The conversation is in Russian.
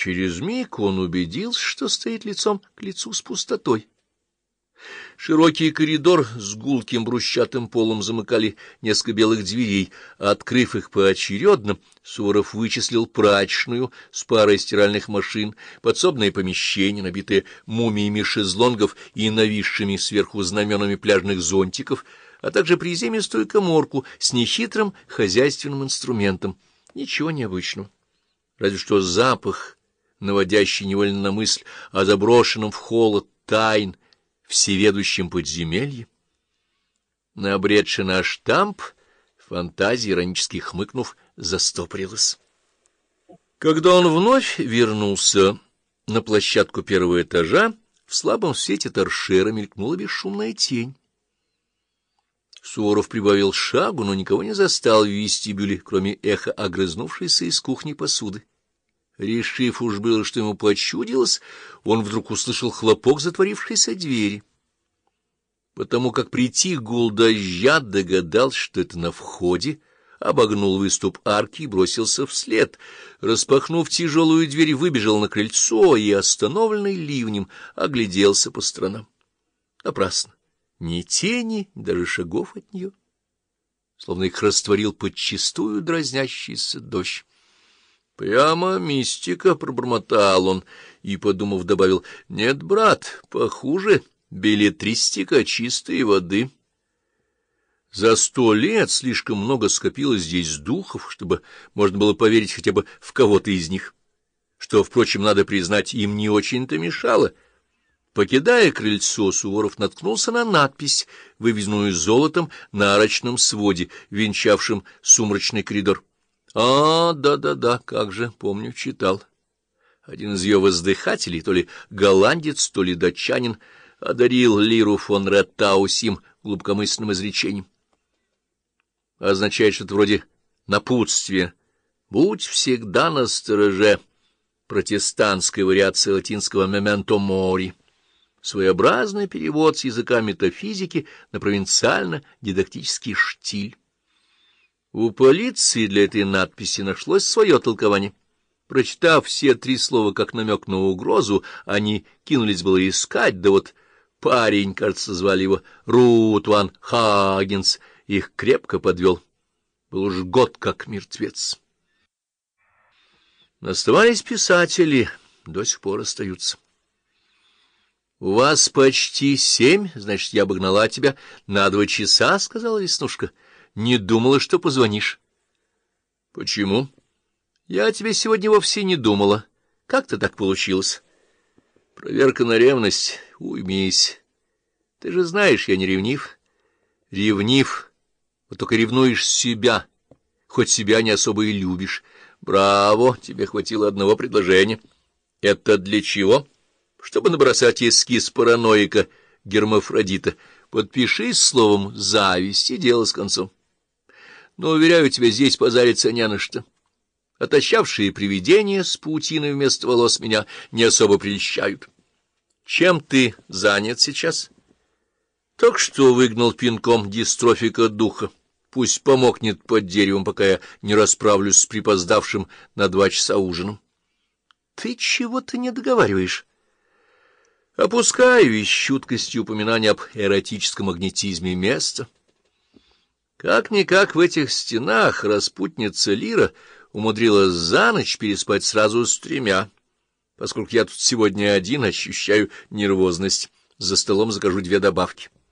Через миг он убедился, что стоит лицом к лицу с пустотой. Широкий коридор с гулким брусчатым полом замыкали несколько белых дверей, а, открыв их поочередно, Суворов вычислил прачечную с парой стиральных машин, подсобное помещение, набитое мумиями шезлонгов и нависшими сверху знаменами пляжных зонтиков, а также приземистую каморку с нехитрым хозяйственным инструментом. Ничего необычного. Разве что запах, наводящий невольно на мысль о заброшенном в холод тайн всеведущем подземелье. Набредши на штамп, фантазия, иронически хмыкнув, застопорилась. Когда он вновь вернулся на площадку первого этажа, в слабом свете торшера мелькнула бесшумная тень. Суворов прибавил шагу, но никого не застал в вестибюле, кроме эха огрызнувшейся из кухни посуды. Решив уж было, что ему почудилось, он вдруг услышал хлопок затворившейся двери. Потому как притих гул дождя, догадался, что это на входе, обогнул выступ арки и бросился вслед. Распахнув тяжелую дверь, выбежал на крыльцо и, остановленный ливнем, огляделся по сторонам. Напрасно. Ни тени, ни даже шагов от нее. Словно их растворил подчистую дразнящийся дождь. Прямо мистика, — пробормотал он и, подумав, добавил: — нет, брат, похуже, беллетристика чистой воды. За 100 лет слишком много скопилось здесь духов, чтобы можно было поверить хотя бы в кого-то из них, что, впрочем, надо признать, им не очень-то мешало. Покидая крыльцо, Суворов наткнулся на надпись, выведенную золотом на арочном своде, венчавшем сумрачный коридор. Да, как же, помню, читал. Один из ее воздыхателей, то ли голландец, то ли датчанин, одарил Лиру фон Реттау сим глубокомысленным изречением. Означает что-то вроде напутствия: «Будь всегда настороже», протестантская вариация латинского «memento mori», своеобразный перевод с языка метафизики на провинциально-дидактический штиль. У полиции для этой надписи нашлось свое толкование. Прочитав все 3 слова как намек на угрозу, они кинулись было искать, да вот парень, кажется, звали его Рут ван Хагенс, их крепко подвел. Был уж год как мертвец. Оставались писатели, до сих пор остаются. — У вас почти 7, значит, я обогнала тебя на 2 часа, — сказала Веснушка. — Не думала, что позвонишь. — Почему? — Я о тебе сегодня вовсе не думала. Как-то так получилось. — Проверка на ревность. Уймись. Ты же знаешь, я не ревнив. — Ревнив. Вот только ревнуешь себя, хоть себя не особо и любишь. Браво, тебе хватило одного предложения. — Это для чего? — Чтобы набросать эскиз параноика Гермафродита. Подпишись словом «зависть» и дело с концом. Но, уверяю тебя, здесь позариться не на что. Отощавшие привидения с паутиной вместо волос меня не особо прельщают. Чем ты занят сейчас? Только что выгнал пинком дистрофика духа. Пусть помокнет под деревом, пока я не расправлюсь с припоздавшим на 2 часа ужином. Ты чего-то не договариваешь. Опускаю из чуткости упоминания об эротическом магнетизме места. Как-никак в этих стенах распутница Лира умудрилась за ночь переспать сразу с 3, поскольку я тут сегодня один ощущаю нервозность. За столом закажу 2 добавки.